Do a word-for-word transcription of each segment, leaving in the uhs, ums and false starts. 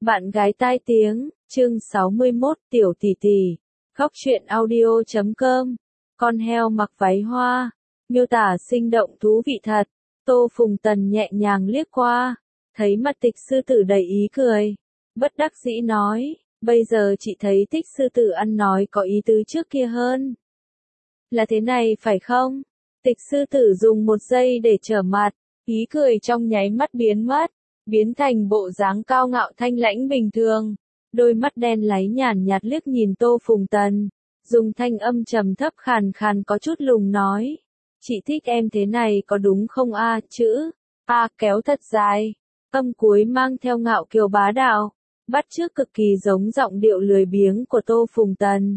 Bạn gái tai tiếng, chương sáu mươi mốt, tiểu tỷ tỷ. Góc truyện audio chấm com. Con heo mặc váy hoa. Miêu tả sinh động thú vị thật. Tô Phùng Tần nhẹ nhàng liếc qua. Thấy mặt Tịch sư tử đầy ý cười. Bất đắc dĩ nói, bây giờ chị thấy Tích sư tử ăn nói có ý tứ trước kia hơn. Là thế này phải không? Tịch sư tử dùng một giây để trở mặt. Ý cười trong nháy mắt biến mất. Biến thành bộ dáng cao ngạo thanh lãnh bình thường. Đôi mắt đen láy nhàn nhạt liếc nhìn Tô Phùng Tần. Dùng thanh âm trầm thấp khàn khàn có chút lùng nói. Chị thích em thế này có đúng không a? Chữ a kéo thật dài. Âm cuối mang theo ngạo kiều bá đạo. Bắt chước cực kỳ giống giọng điệu lười biếng của Tô Phùng Tần.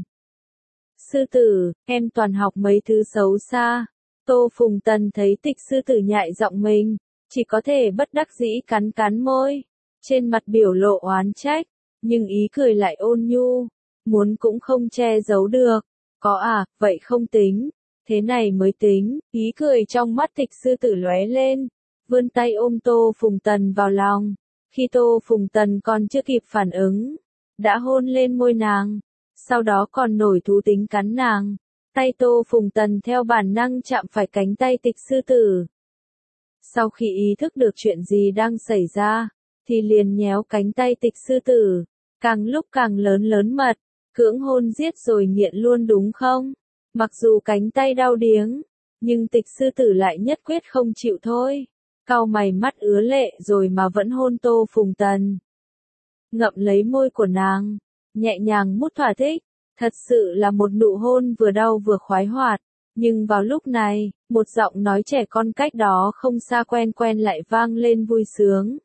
Sư tử, em toàn học mấy thứ xấu xa. Tô Phùng Tần thấy Tịch sư tử nhại giọng mình. Chỉ có thể bất đắc dĩ cắn cắn môi. Trên mặt biểu lộ oán trách. Nhưng ý cười lại ôn nhu. Muốn cũng không che giấu được. Có à, vậy không tính. Thế này mới tính. Ý cười trong mắt Tịch sư tử lóe lên. Vươn tay ôm Tô Phùng Tần vào lòng. Khi Tô Phùng Tần còn chưa kịp phản ứng. Đã hôn lên môi nàng. Sau đó còn nổi thú tính cắn nàng. Tay Tô Phùng Tần theo bản năng chạm phải cánh tay Tịch sư tử. Sau khi ý thức được chuyện gì đang xảy ra, thì liền nhéo cánh tay Tịch sư tử, càng lúc càng lớn lớn mật, cưỡng hôn giết rồi nghiện luôn đúng không? Mặc dù cánh tay đau điếng, nhưng Tịch sư tử lại nhất quyết không chịu thôi. Cau mày mắt ứa lệ rồi mà vẫn hôn Tô Phùng Tần. Ngậm lấy môi của nàng, nhẹ nhàng mút thỏa thích, thật sự là một nụ hôn vừa đau vừa khoái hoạt. Nhưng vào lúc này, một giọng nói trẻ con cách đó không xa quen quen lại vang lên vui sướng.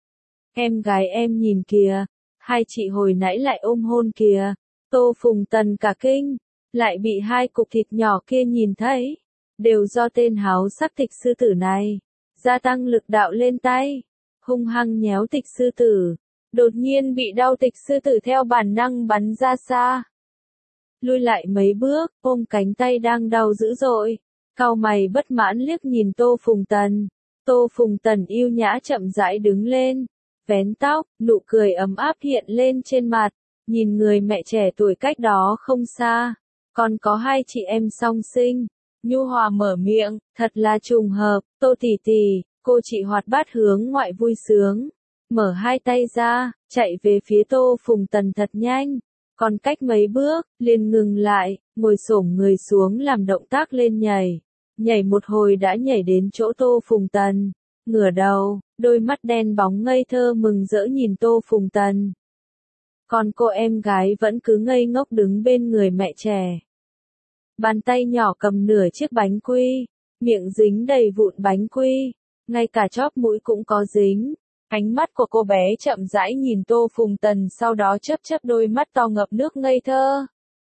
Em gái em nhìn kìa, hai chị hồi nãy lại ôm hôn kìa. Tô Phùng Tần cả kinh, lại bị hai cục thịt nhỏ kia nhìn thấy. Đều do tên háo sắc Tịch sư tử này, gia tăng lực đạo lên tay, hung hăng nhéo Tịch sư tử. Đột nhiên bị đau Tịch sư tử theo bản năng bắn ra xa. Lui lại mấy bước, ôm cánh tay đang đau dữ dội. Cau mày bất mãn liếc nhìn Tô Phùng Tần. Tô Phùng Tần yêu nhã chậm rãi đứng lên. Vén tóc, nụ cười ấm áp hiện lên trên mặt. Nhìn người mẹ trẻ tuổi cách đó không xa. Còn có hai chị em song sinh. Nhu hòa mở miệng, thật là trùng hợp. Tô tỷ tỷ, cô chị hoạt bát hướng ngoại vui sướng. Mở hai tay ra, chạy về phía Tô Phùng Tần thật nhanh. Còn cách mấy bước, liền ngừng lại, ngồi xổm người xuống làm động tác lên nhảy. Nhảy một hồi đã nhảy đến chỗ Tô Phùng Tần. Ngửa đầu, đôi mắt đen bóng ngây thơ mừng rỡ nhìn Tô Phùng Tần. Còn cô em gái vẫn cứ ngây ngốc đứng bên người mẹ trẻ. Bàn tay nhỏ cầm nửa chiếc bánh quy, miệng dính đầy vụn bánh quy, ngay cả chóp mũi cũng có dính. Ánh mắt của cô bé chậm rãi nhìn Tô Phùng Tần sau đó chớp chớp đôi mắt to ngập nước ngây thơ.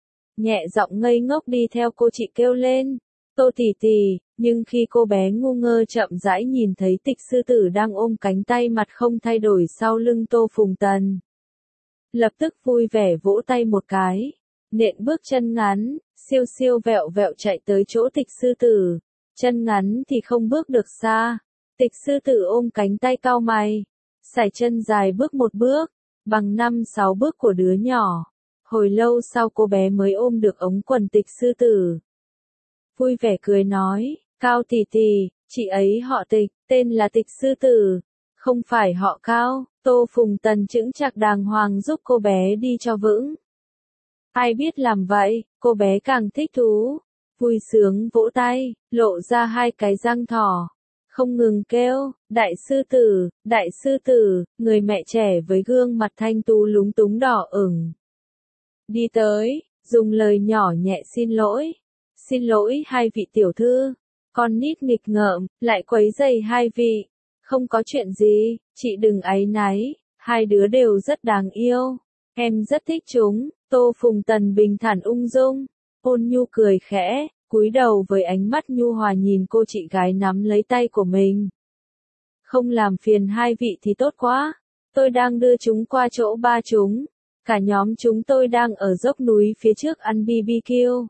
Nhẹ giọng ngây ngốc đi theo cô chị kêu lên, Tô tỷ tỷ, nhưng khi cô bé ngu ngơ chậm rãi nhìn thấy Tịch sư tử đang ôm cánh tay mặt không thay đổi sau lưng Tô Phùng Tần. Lập tức vui vẻ vỗ tay một cái, nện bước chân ngắn, siêu siêu vẹo vẹo chạy tới chỗ Tịch sư tử. Chân ngắn thì không bước được xa. Tịch sư tử ôm cánh tay cau mày. Sải chân dài bước một bước, bằng năm sáu bước của đứa nhỏ. Hồi lâu sau cô bé mới ôm được ống quần Tịch sư tử. Vui vẻ cười nói, Cao tỷ tỷ, chị ấy họ Tịch, tên là Tịch sư tử. Không phải họ Cao. Tô Phùng Tần chững chạc đàng hoàng giúp cô bé đi cho vững. Ai biết làm vậy, cô bé càng thích thú. Vui sướng vỗ tay, lộ ra hai cái răng thỏ. Không ngừng kêu, đại sư tử, đại sư tử, người mẹ trẻ với gương mặt thanh tú lúng túng đỏ ửng. Đi tới, dùng lời nhỏ nhẹ xin lỗi. Xin lỗi hai vị tiểu thư, con nít nghịch ngợm, lại quấy rầy hai vị. Không có chuyện gì, chị đừng áy náy, hai đứa đều rất đáng yêu. Em rất thích chúng. Tô Phùng Tần bình thản ung dung, ôn nhu cười khẽ. Cúi đầu với ánh mắt nhu hòa nhìn cô chị gái nắm lấy tay của mình. Không làm phiền hai vị thì tốt quá. Tôi đang đưa chúng qua chỗ ba chúng. Cả nhóm chúng tôi đang ở dốc núi phía trước ăn bi bi kiu.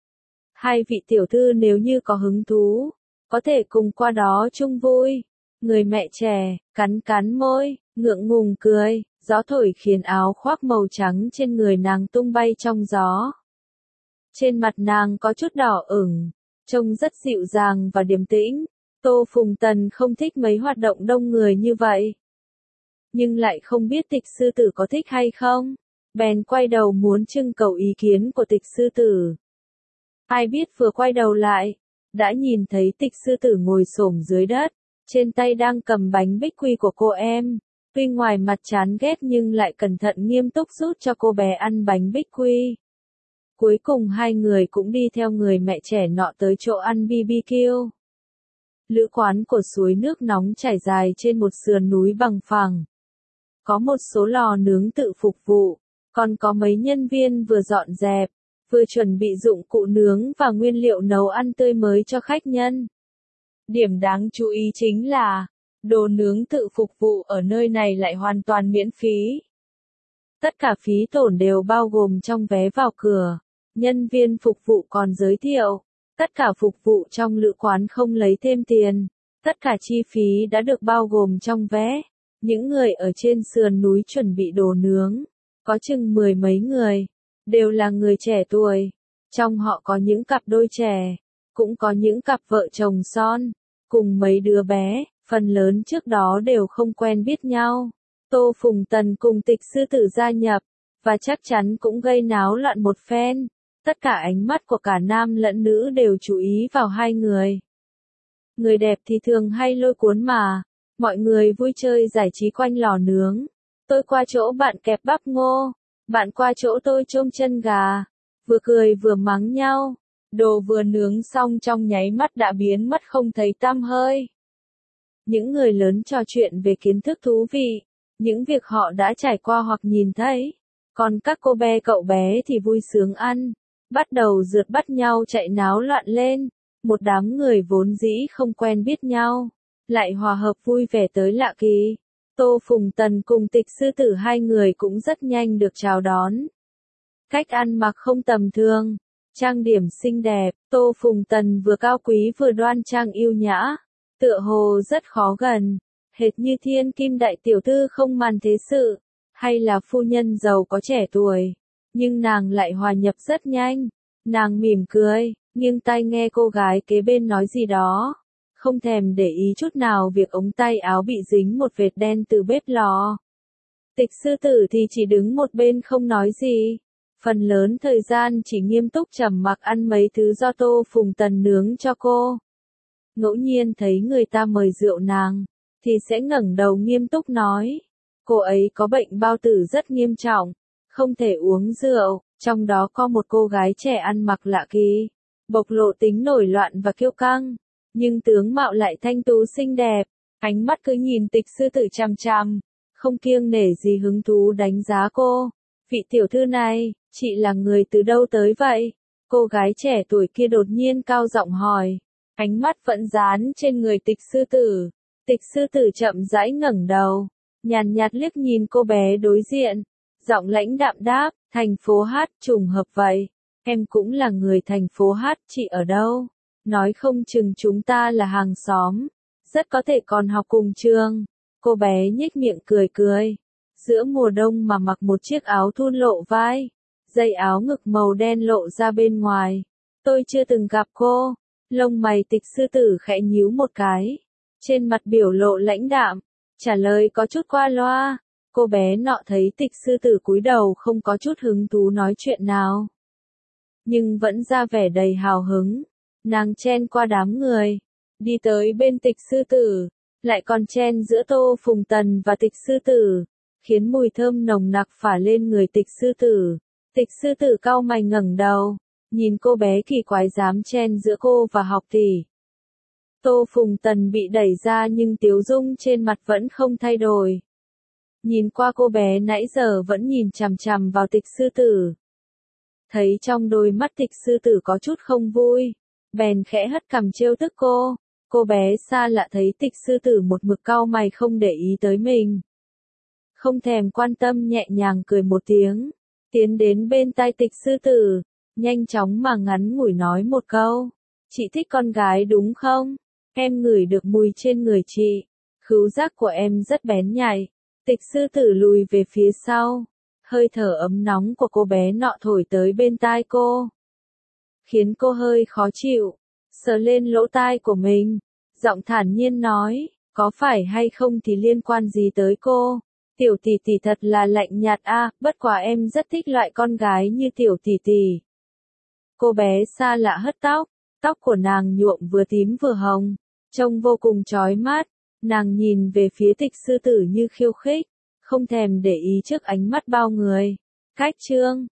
Hai vị tiểu thư nếu như có hứng thú, có thể cùng qua đó chung vui. Người mẹ trẻ, cắn cắn môi, ngượng ngùng cười, Gió thổi khiến áo khoác màu trắng trên người nàng tung bay trong gió. Trên mặt nàng có chút đỏ ửng, trông rất dịu dàng và điềm tĩnh. Tô Phùng Tần không thích mấy hoạt động đông người như vậy. Nhưng lại không biết Tịch Sư Tử có thích hay không. Bèn quay đầu muốn trưng cầu ý kiến của Tịch Sư Tử. Ai biết vừa quay đầu lại, đã nhìn thấy Tịch Sư Tử ngồi xổm dưới đất, trên tay đang cầm bánh bích quy của cô em. Tuy ngoài mặt chán ghét nhưng lại cẩn thận nghiêm túc giúp cho cô bé ăn bánh bích quy. Cuối cùng hai người cũng đi theo người mẹ trẻ nọ tới chỗ ăn bê bê quy. Lữ quán của suối nước nóng trải dài trên một sườn núi bằng phẳng. Có một số lò nướng tự phục vụ, còn có mấy nhân viên vừa dọn dẹp, vừa chuẩn bị dụng cụ nướng và nguyên liệu nấu ăn tươi mới cho khách nhân. Điểm đáng chú ý chính là, đồ nướng tự phục vụ ở nơi này lại hoàn toàn miễn phí. Tất cả phí tổn đều bao gồm trong vé vào cửa. Nhân viên phục vụ còn giới thiệu, tất cả phục vụ trong lữ quán không lấy thêm tiền. Tất cả chi phí đã được bao gồm trong vé. Những người ở trên sườn núi chuẩn bị đồ nướng, có chừng mười mấy người, đều là người trẻ tuổi. Trong họ có những cặp đôi trẻ, cũng có những cặp vợ chồng son, cùng mấy đứa bé, phần lớn trước đó đều không quen biết nhau. Tô Phùng Tần cùng Tịch Sư Tử gia nhập, và chắc chắn cũng gây náo loạn một phen. Tất cả ánh mắt của cả nam lẫn nữ đều chú ý vào hai người. Người đẹp thì thường hay lôi cuốn mà. Mọi người vui chơi giải trí quanh lò nướng. Tôi qua chỗ bạn kẹp bắp ngô, bạn qua chỗ tôi chôm chân gà. Vừa cười vừa mắng nhau. Đồ vừa nướng xong trong nháy mắt đã biến mất không thấy tăm hơi. Những người lớn trò chuyện về kiến thức thú vị, những việc họ đã trải qua hoặc nhìn thấy. Còn các cô bé cậu bé thì vui sướng ăn, bắt đầu rượt bắt nhau chạy náo loạn lên. Một đám người vốn dĩ không quen biết nhau, lại hòa hợp vui vẻ tới lạ kỳ. Tô Phùng Tần cùng Tịch Sư Tử hai người cũng rất nhanh được chào đón. Cách ăn mặc không tầm thường, trang điểm xinh đẹp, Tô Phùng Tần vừa cao quý vừa đoan trang yêu nhã, tựa hồ rất khó gần, hệt như thiên kim đại tiểu thư không màn thế sự, hay là phu nhân giàu có trẻ tuổi. Nhưng nàng lại hòa nhập rất nhanh, nàng mỉm cười, nghiêng tai nghe cô gái kế bên nói gì đó, không thèm để ý chút nào việc ống tay áo bị dính một vệt đen từ bếp lò. Tịch Sư Tử thì chỉ đứng một bên không nói gì, phần lớn thời gian chỉ nghiêm túc trầm mặc ăn mấy thứ do Tô Phùng Tần nướng cho cô. Ngẫu nhiên thấy người ta mời rượu nàng, thì sẽ ngẩng đầu nghiêm túc nói, cô ấy có bệnh bao tử rất nghiêm trọng, không thể uống rượu. Trong đó có một cô gái trẻ ăn mặc lạ kỳ, bộc lộ tính nổi loạn và kiêu căng, nhưng tướng mạo lại thanh tú xinh đẹp, ánh mắt cứ nhìn Tịch Sư Tử chằm chằm, không kiêng nể gì hứng thú đánh giá cô. Vị tiểu thư này, chị là người từ đâu tới vậy? Cô gái trẻ tuổi kia đột nhiên cao giọng hỏi, ánh mắt vẫn dán trên người Tịch Sư Tử. Tịch Sư Tử chậm rãi ngẩng đầu, nhàn nhạt liếc nhìn cô bé đối diện, giọng lãnh đạm đáp, thành phố Hát, trùng hợp vậy. Em cũng là người thành phố Hát, chị ở đâu? Nói không chừng chúng ta là hàng xóm, rất có thể còn học cùng trường. Cô bé nhếch miệng cười cười. Giữa mùa đông mà mặc một chiếc áo thun lộ vai, dây áo ngực màu đen lộ ra bên ngoài. Tôi chưa từng gặp cô. Lông mày Tịch Sư Tử khẽ nhíu một cái, trên mặt biểu lộ lãnh đạm, trả lời có chút qua loa. Cô bé nọ thấy Tịch Sư Tử cúi đầu không có chút hứng thú nói chuyện nào, nhưng vẫn ra vẻ đầy hào hứng. Nàng chen qua đám người, đi tới bên Tịch Sư Tử, lại còn chen giữa Tô Phùng Tần và Tịch Sư Tử, khiến mùi thơm nồng nặc phả lên người Tịch Sư Tử. Tịch Sư Tử cau mày ngẩng đầu, nhìn cô bé kỳ quái dám chen giữa cô và học tỷ. Tô Phùng Tần bị đẩy ra nhưng tiếu dung trên mặt vẫn không thay đổi. Nhìn qua cô bé nãy giờ vẫn nhìn chằm chằm vào Tịch Sư Tử. Thấy trong đôi mắt Tịch Sư Tử có chút không vui, bèn khẽ hất cằm trêu tức cô. Cô bé xa lạ thấy Tịch Sư Tử một mực cau mày không để ý tới mình, không thèm quan tâm nhẹ nhàng cười một tiếng, tiến đến bên tai Tịch Sư Tử, nhanh chóng mà ngắn ngủi nói một câu. Chị thích con gái đúng không? Em ngửi được mùi trên người chị. Khứu giác của em rất bén nhạy. Tịch sư tử lùi về phía sau. Hơi thở ấm nóng của cô bé nọ thổi tới bên tai cô, khiến cô hơi khó chịu, sờ lên lỗ tai của mình, giọng thản nhiên nói, có phải hay không thì liên quan gì tới cô? Tiểu tỷ tỷ thật là lạnh nhạt a, bất quá em rất thích loại con gái như tiểu tỷ tỷ. Cô bé xa lạ hất tóc, tóc của nàng nhuộm vừa tím vừa hồng, trông vô cùng chói mắt. Nàng nhìn về phía tịch sư tử như khiêu khích, không thèm để ý trước ánh mắt bao người. Cách chương